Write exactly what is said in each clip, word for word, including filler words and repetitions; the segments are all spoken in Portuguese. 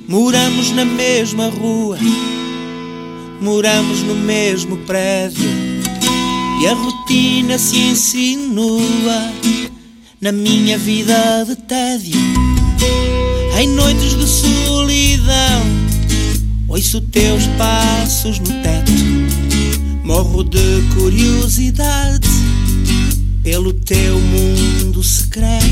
Moramos na mesma rua, moramos no mesmo prédio, e a rotina se insinua na minha vida de tédio. Em noites de solidão ouço teus passos no teto, morro de curiosidade pelo teu mundo secreto.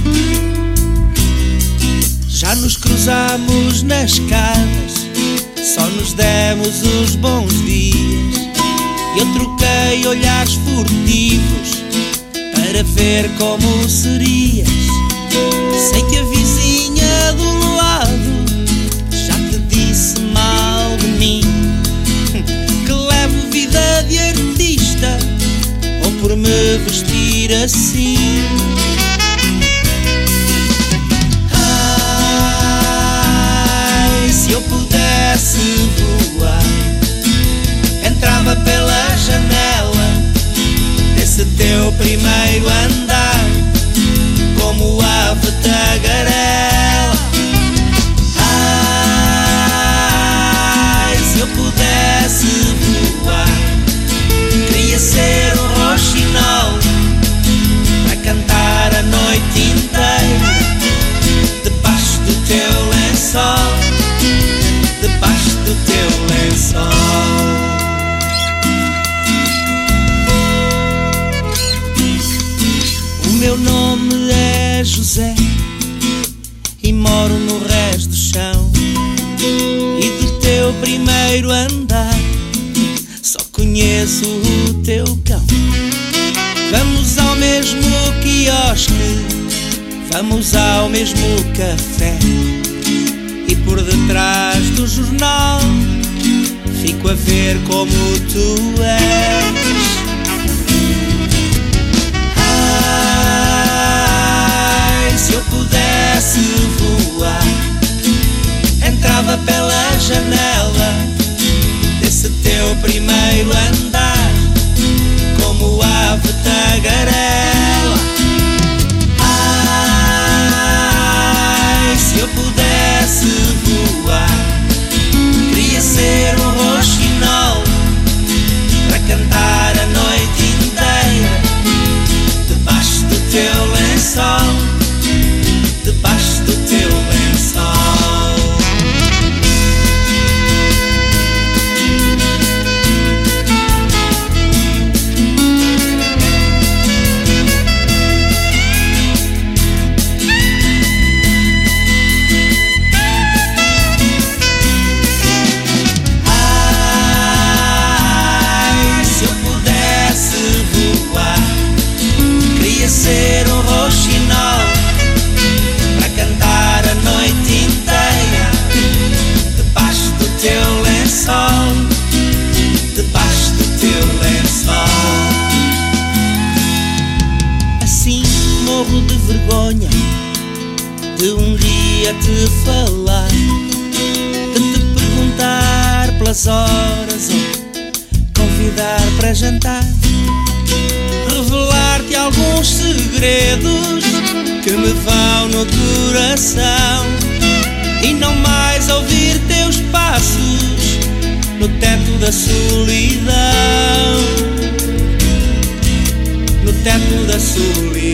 Já nos cruzamos nas escadas, só nos demos os bons dias. Eu troquei olhares furtivos para ver como serias. Sei que a vizinha do lado já te disse mal de mim, que levo vida de artista ou por me vestir assim. Se eu pudesse voar, entrava pela janela desse teu primeiro andar, como ave tagarela. Ai, se eu pudesse voar, queria ser um roxinol para cantar a noite inteira debaixo do teu lençol, debaixo do teu lençol. O meu nome é José e moro no resto do chão, e do teu primeiro andar só conheço o teu cão. Vamos ao mesmo quiosque, vamos ao mesmo café, e por detrás do jornal fico a ver como tu és. Ai, se eu pudesse voar, entrava pela janela desse teu primeiro andar, como ave tagarela. Ai, se eu pudesse voar, queria ser um roxinol para cantar a noite inteira debaixo do teu lençol, debaixo do teu lençol. Ser um roxinol para cantar a noite inteira debaixo do teu lençol, debaixo do teu lençol. Assim morro de vergonha de um dia te falar, de te perguntar pelas horas ou convidar para jantar, revelar-te alguns segredos que me vão no coração, e não mais ouvir teus passos no teto da solidão, no teto da solidão.